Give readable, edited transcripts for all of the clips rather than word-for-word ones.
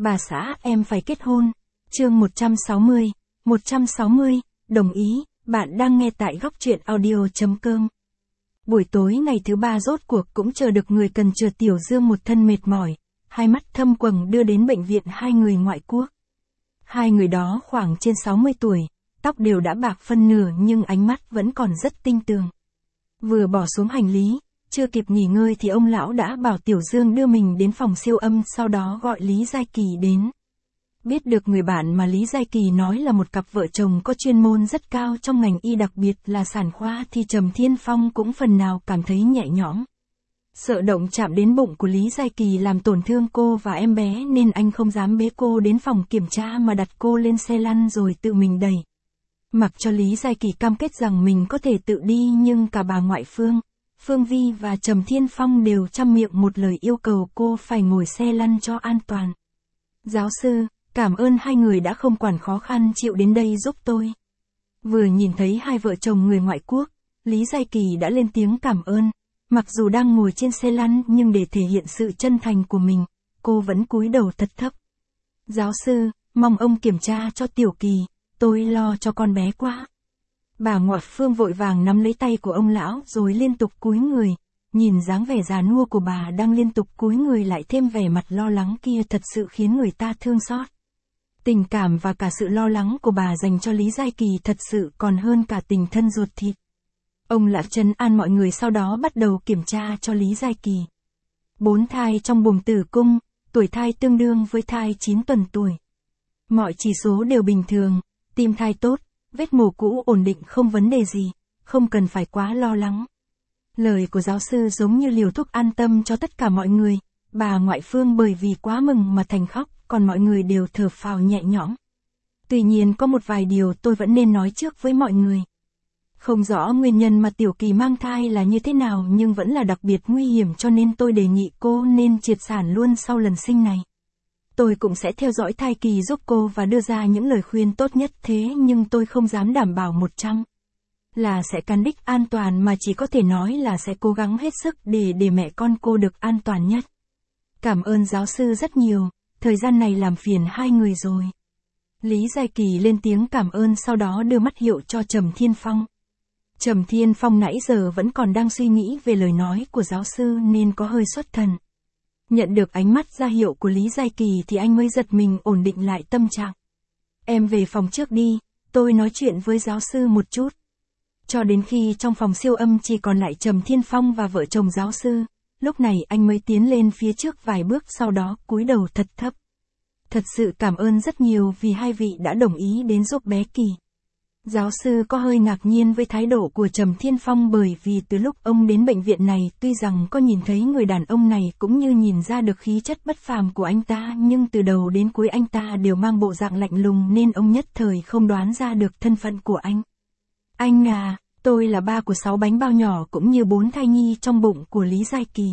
Bà xã em phải kết hôn. Chương 160. 160, đồng ý, bạn đang nghe tại góc truyện audio.com. Buổi tối ngày thứ ba rốt cuộc cũng chờ được người cần chờ Tiểu Dương một thân mệt mỏi, hai mắt thâm quầng đưa đến bệnh viện hai người ngoại quốc. Hai người đó khoảng trên 60 tuổi, tóc đều đã bạc phân nửa nhưng ánh mắt vẫn còn rất tinh tường. Vừa bỏ xuống hành lý, chưa kịp nghỉ ngơi thì ông lão đã bảo Tiểu Dương đưa mình đến phòng siêu âm, sau đó gọi Lý Giai Kỳ đến. Biết được người bạn mà Lý Giai Kỳ nói là một cặp vợ chồng có chuyên môn rất cao trong ngành y, đặc biệt là sản khoa, thì Trầm Thiên Phong cũng phần nào cảm thấy nhẹ nhõm. Sợ động chạm đến bụng của Lý Giai Kỳ làm tổn thương cô và em bé nên anh không dám bế cô đến phòng kiểm tra mà đặt cô lên xe lăn rồi tự mình đẩy. Mặc cho Lý Giai Kỳ cam kết rằng mình có thể tự đi, nhưng cả bà ngoại Phương Vi và Trầm Thiên Phong đều trăm miệng một lời yêu cầu cô phải ngồi xe lăn cho an toàn. Giáo sư, cảm ơn hai người đã không quản khó khăn chịu đến đây giúp tôi. Vừa nhìn thấy hai vợ chồng người ngoại quốc, Lý Giai Kỳ đã lên tiếng cảm ơn. Mặc dù đang ngồi trên xe lăn nhưng để thể hiện sự chân thành của mình, cô vẫn cúi đầu thật thấp. Giáo sư, mong ông kiểm tra cho Tiểu Kỳ, tôi lo cho con bé quá. Bà ngoại Phương vội vàng nắm lấy tay của ông lão rồi liên tục cúi người. Nhìn dáng vẻ già nua của bà đang liên tục cúi người lại thêm vẻ mặt lo lắng kia thật sự khiến người ta thương xót. Tình cảm và cả sự lo lắng của bà dành cho Lý Giai Kỳ thật sự còn hơn cả tình thân ruột thịt. Ông lại trấn an mọi người, sau đó bắt đầu kiểm tra cho Lý Giai Kỳ. 4 thai trong buồng tử cung, tuổi thai tương đương với thai 9 tuần tuổi. Mọi chỉ số đều bình thường, tim thai tốt, vết mổ cũ ổn định, không vấn đề gì, không cần phải quá lo lắng. Lời của giáo sư giống như liều thuốc an tâm cho tất cả mọi người. Bà ngoại Phương bởi vì quá mừng mà thành khóc, còn mọi người đều thở phào nhẹ nhõm. Tuy nhiên có một vài điều tôi vẫn nên nói trước với mọi người. Không rõ nguyên nhân mà Tiểu Kỳ mang thai là như thế nào nhưng vẫn là đặc biệt nguy hiểm, cho nên tôi đề nghị cô nên triệt sản luôn sau lần sinh này. Tôi cũng sẽ theo dõi thai kỳ giúp cô và đưa ra những lời khuyên tốt nhất, thế nhưng tôi không dám đảm bảo 100% là sẽ cán đích an toàn, mà chỉ có thể nói là sẽ cố gắng hết sức để mẹ con cô được an toàn nhất. Cảm ơn giáo sư rất nhiều, thời gian này làm phiền hai người rồi. Lý Giai Kỳ lên tiếng cảm ơn, sau đó đưa mắt hiệu cho Trầm Thiên Phong. Trầm Thiên Phong nãy giờ vẫn còn đang suy nghĩ về lời nói của giáo sư nên có hơi xuất thần. Nhận được ánh mắt ra hiệu của Lý Giai Kỳ thì anh mới giật mình, ổn định lại tâm trạng. Em về phòng trước đi, tôi nói chuyện với giáo sư một chút. Cho đến khi trong phòng siêu âm chỉ còn lại Trầm Thiên Phong và vợ chồng giáo sư, lúc này anh mới tiến lên phía trước vài bước, sau đó cúi đầu thật thấp. Thật sự cảm ơn rất nhiều vì hai vị đã đồng ý đến giúp bé Kỳ. Giáo sư có hơi ngạc nhiên với thái độ của Trầm Thiên Phong, bởi vì từ lúc ông đến bệnh viện này, tuy rằng có nhìn thấy người đàn ông này cũng như nhìn ra được khí chất bất phàm của anh ta, nhưng từ đầu đến cuối anh ta đều mang bộ dạng lạnh lùng nên ông nhất thời không đoán ra được thân phận của anh. Anh à, tôi là ba của 6 bánh bao nhỏ cũng như 4 thai nhi trong bụng của Lý Giai Kỳ.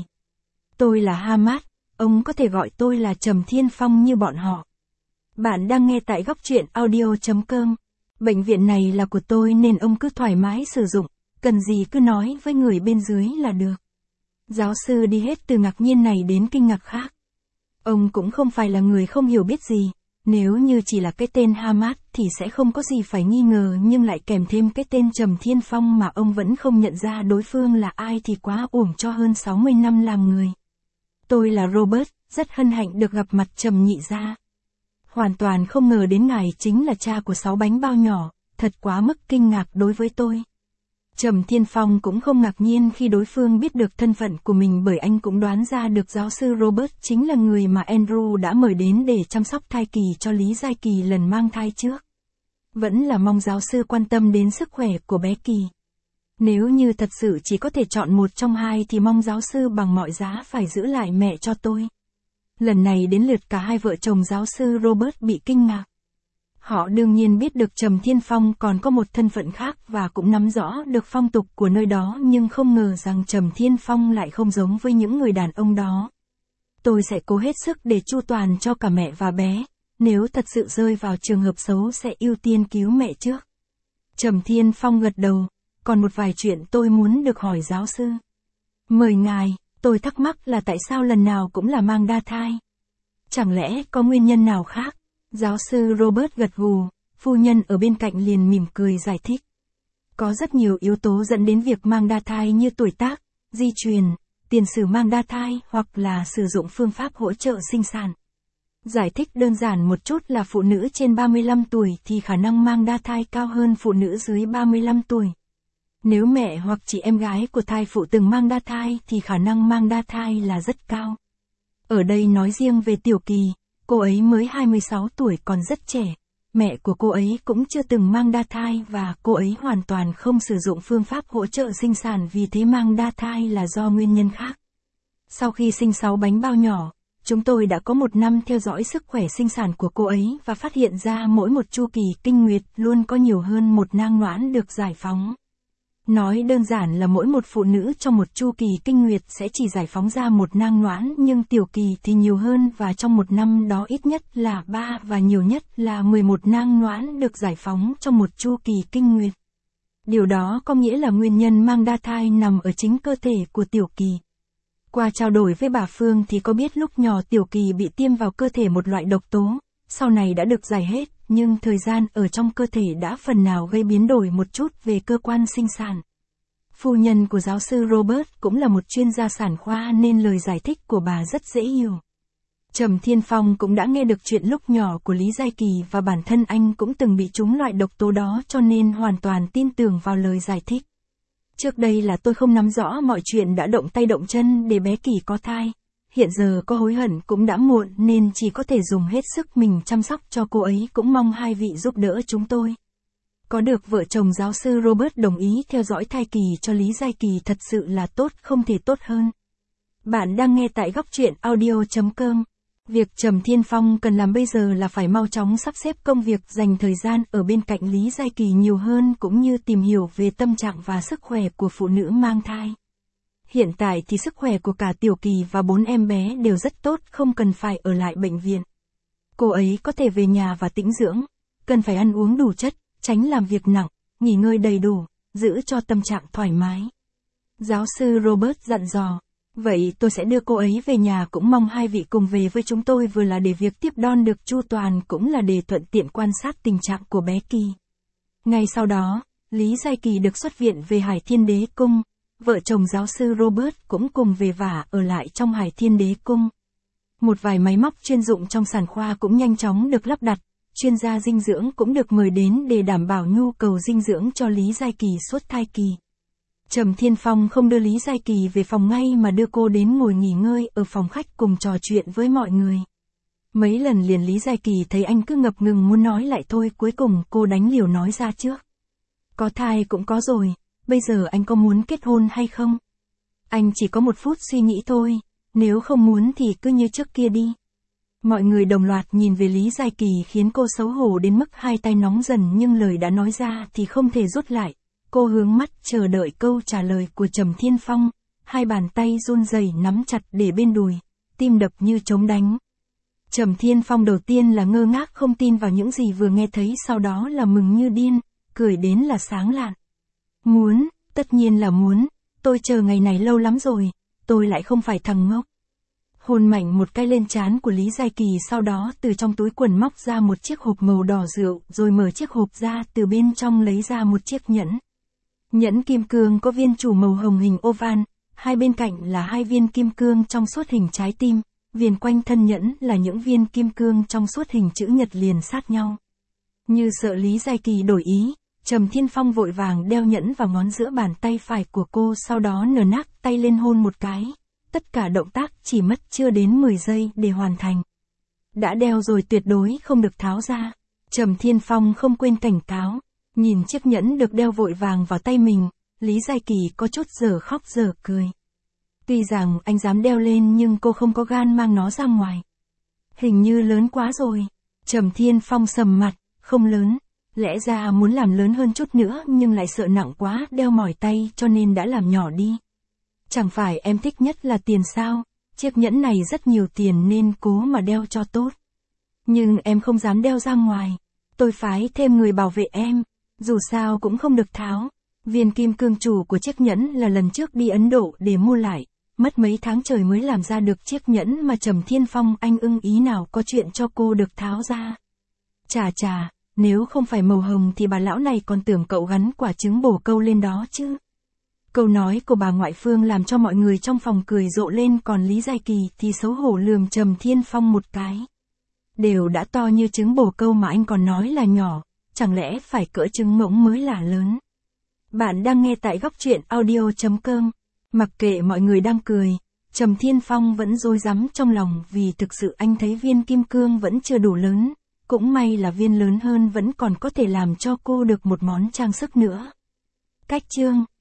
Tôi là Hamad, ông có thể gọi tôi là Trầm Thiên Phong như bọn họ. Bạn đang nghe tại góc truyện audio.com. Bệnh viện này là của tôi nên ông cứ thoải mái sử dụng, cần gì cứ nói với người bên dưới là được. Giáo sư đi hết từ ngạc nhiên này đến kinh ngạc khác. Ông cũng không phải là người không hiểu biết gì, nếu như chỉ là cái tên Hamad thì sẽ không có gì phải nghi ngờ, nhưng lại kèm thêm cái tên Trầm Thiên Phong mà ông vẫn không nhận ra đối phương là ai thì quá uổng cho hơn 60 năm làm người. Tôi là Robert, rất hân hạnh được gặp mặt Trầm nhị gia. Hoàn toàn không ngờ đến ngài chính là cha của 6 bánh bao nhỏ, thật quá mức kinh ngạc đối với tôi. Trầm Thiên Phong cũng không ngạc nhiên khi đối phương biết được thân phận của mình, bởi anh cũng đoán ra được giáo sư Robert chính là người mà Andrew đã mời đến để chăm sóc thai kỳ cho Lý Giai Kỳ lần mang thai trước. Vẫn là mong giáo sư quan tâm đến sức khỏe của bé Kỳ. Nếu như thật sự chỉ có thể chọn một trong hai thì mong giáo sư bằng mọi giá phải giữ lại mẹ cho tôi. Lần này đến lượt cả hai vợ chồng giáo sư Robert bị kinh ngạc. Họ đương nhiên biết được Trầm Thiên Phong còn có một thân phận khác và cũng nắm rõ được phong tục của nơi đó, nhưng không ngờ rằng Trầm Thiên Phong lại không giống với những người đàn ông đó. Tôi sẽ cố hết sức để chu toàn cho cả mẹ và bé, nếu thật sự rơi vào trường hợp xấu sẽ ưu tiên cứu mẹ trước. Trầm Thiên Phong gật đầu, còn một vài chuyện tôi muốn được hỏi giáo sư. Mời ngài. Tôi thắc mắc là tại sao lần nào cũng là mang đa thai. Chẳng lẽ có nguyên nhân nào khác? Giáo sư Robert gật gù, phu nhân ở bên cạnh liền mỉm cười giải thích. Có rất nhiều yếu tố dẫn đến việc mang đa thai như tuổi tác, di truyền, tiền sử mang đa thai hoặc là sử dụng phương pháp hỗ trợ sinh sản. Giải thích đơn giản một chút là phụ nữ trên 35 tuổi thì khả năng mang đa thai cao hơn phụ nữ dưới 35 tuổi. Nếu mẹ hoặc chị em gái của thai phụ từng mang đa thai thì khả năng mang đa thai là rất cao. Ở đây nói riêng về Tiểu Kỳ, cô ấy mới 26 tuổi còn rất trẻ. Mẹ của cô ấy cũng chưa từng mang đa thai và cô ấy hoàn toàn không sử dụng phương pháp hỗ trợ sinh sản, vì thế mang đa thai là do nguyên nhân khác. Sau khi sinh 6 bánh bao nhỏ, chúng tôi đã có 1 năm theo dõi sức khỏe sinh sản của cô ấy và phát hiện ra mỗi một chu kỳ kinh nguyệt luôn có nhiều hơn một nang noãn được giải phóng. Nói đơn giản là mỗi một phụ nữ trong một chu kỳ kinh nguyệt sẽ chỉ giải phóng ra một nang noãn, nhưng Tiểu Kỳ thì nhiều hơn và trong một năm đó ít nhất là 3 và nhiều nhất là 11 nang noãn được giải phóng trong một chu kỳ kinh nguyệt. Điều đó có nghĩa là nguyên nhân mang đa thai nằm ở chính cơ thể của Tiểu Kỳ. Qua trao đổi với bà Phương thì có biết lúc nhỏ Tiểu Kỳ bị tiêm vào cơ thể một loại độc tố, sau này đã được giải hết, nhưng thời gian ở trong cơ thể đã phần nào gây biến đổi một chút về cơ quan sinh sản. Phu nhân của giáo sư Robert cũng là một chuyên gia sản khoa nên lời giải thích của bà rất dễ hiểu. Trầm Thiên Phong cũng đã nghe được chuyện lúc nhỏ của Lý Giai Kỳ và bản thân anh cũng từng bị trúng loại độc tố đó cho nên hoàn toàn tin tưởng vào lời giải thích. Trước đây là tôi không nắm rõ mọi chuyện đã động tay động chân để bé Kỳ có thai. Hiện giờ có hối hận cũng đã muộn nên chỉ có thể dùng hết sức mình chăm sóc cho cô ấy, cũng mong hai vị giúp đỡ chúng tôi. Có được vợ chồng giáo sư Robert đồng ý theo dõi thai kỳ cho Lý Giai Kỳ thật sự là tốt, không thể tốt hơn. Bạn đang nghe tại góc truyện audio.com. Việc Trầm Thiên Phong cần làm bây giờ là phải mau chóng sắp xếp công việc, dành thời gian ở bên cạnh Lý Giai Kỳ nhiều hơn cũng như tìm hiểu về tâm trạng và sức khỏe của phụ nữ mang thai. Hiện tại thì sức khỏe của cả Tiểu Kỳ và 4 em bé đều rất tốt, không cần phải ở lại bệnh viện. Cô ấy có thể về nhà và tĩnh dưỡng, cần phải ăn uống đủ chất, tránh làm việc nặng, nghỉ ngơi đầy đủ, giữ cho tâm trạng thoải mái. Giáo sư Robert dặn dò, vậy tôi sẽ đưa cô ấy về nhà, cũng mong hai vị cùng về với chúng tôi, vừa là để việc tiếp đón được chu toàn cũng là để thuận tiện quan sát tình trạng của bé Kỳ. Ngay sau đó, Lý Giai Kỳ được xuất viện về Hải Thiên Đế Cung. Vợ chồng giáo sư Robert cũng cùng về và ở lại trong Hải Thiên Đế Cung. Một vài máy móc chuyên dụng trong sản khoa cũng nhanh chóng được lắp đặt, chuyên gia dinh dưỡng cũng được mời đến để đảm bảo nhu cầu dinh dưỡng cho Lý Giai Kỳ suốt thai kỳ. Trầm Thiên Phong không đưa Lý Giai Kỳ về phòng ngay mà đưa cô đến ngồi nghỉ ngơi ở phòng khách cùng trò chuyện với mọi người. Mấy lần liền Lý Giai Kỳ thấy anh cứ ngập ngừng muốn nói lại thôi, cuối cùng cô đánh liều nói ra trước. Có thai cũng có rồi. Bây giờ anh có muốn kết hôn hay không? Anh chỉ có 1 phút suy nghĩ thôi, nếu không muốn thì cứ như trước kia đi. Mọi người đồng loạt nhìn về Lý Giai Kỳ khiến cô xấu hổ đến mức hai tay nóng dần, nhưng lời đã nói ra thì không thể rút lại. Cô hướng mắt chờ đợi câu trả lời của Trầm Thiên Phong, hai bàn tay run rẩy nắm chặt để bên đùi, tim đập như trống đánh. Trầm Thiên Phong đầu tiên là ngơ ngác không tin vào những gì vừa nghe thấy, sau đó là mừng như điên, cười đến là sáng lạn. Muốn, tất nhiên là muốn, tôi chờ ngày này lâu lắm rồi, tôi lại không phải thằng ngốc. Hôn mạnh một cái lên trán của Lý Giai Kỳ, sau đó từ trong túi quần móc ra một chiếc hộp màu đỏ rượu, rồi mở chiếc hộp ra, từ bên trong lấy ra một chiếc nhẫn. Nhẫn kim cương có viên chủ màu hồng hình oval, hai bên cạnh là 2 viên kim cương trong suốt hình trái tim, viền quanh thân nhẫn là những viên kim cương trong suốt hình chữ nhật liền sát nhau. Như sợ Lý Giai Kỳ đổi ý, Trầm Thiên Phong vội vàng đeo nhẫn vào ngón giữa bàn tay phải của cô, sau đó nở nác tay lên hôn một cái. Tất cả động tác chỉ mất chưa đến 10 giây để hoàn thành. Đã đeo rồi tuyệt đối không được tháo ra. Trầm Thiên Phong không quên cảnh cáo. Nhìn chiếc nhẫn được đeo vội vàng vào tay mình, Lý Giai Kỳ có chút dở khóc dở cười. Tuy rằng anh dám đeo lên nhưng cô không có gan mang nó ra ngoài. Hình như lớn quá rồi. Trầm Thiên Phong sầm mặt, không lớn. Lẽ ra muốn làm lớn hơn chút nữa nhưng lại sợ nặng quá, đeo mỏi tay cho nên đã làm nhỏ đi. Chẳng phải em thích nhất là tiền sao? Chiếc nhẫn này rất nhiều tiền nên cố mà đeo cho tốt. Nhưng em không dám đeo ra ngoài. Tôi phái thêm người bảo vệ em. Dù sao cũng không được tháo. Viên kim cương chủ của chiếc nhẫn là lần trước đi Ấn Độ để mua lại. mất mấy tháng trời mới làm ra được chiếc nhẫn mà Trầm Thiên Phong anh ưng ý nào có chuyện cho cô được tháo ra. Chà, nếu không phải màu hồng thì bà lão này còn tưởng cậu gắn quả trứng bồ câu lên đó chứ. Câu nói của bà ngoại Phương làm cho mọi người trong phòng cười rộ lên, còn Lý Giai Kỳ thì xấu hổ lườm Trầm Thiên Phong một cái. Đều đã to như trứng bồ câu mà anh còn nói là nhỏ, chẳng lẽ phải cỡ trứng ngỗng mới là lớn. Bạn đang nghe tại góc truyện audio.com. Mặc kệ mọi người đang cười, Trầm Thiên Phong vẫn rối rắm trong lòng vì thực sự anh thấy viên kim cương vẫn chưa đủ lớn, cũng may là viên lớn hơn vẫn còn có thể làm cho cô được một món trang sức nữa. Cách chương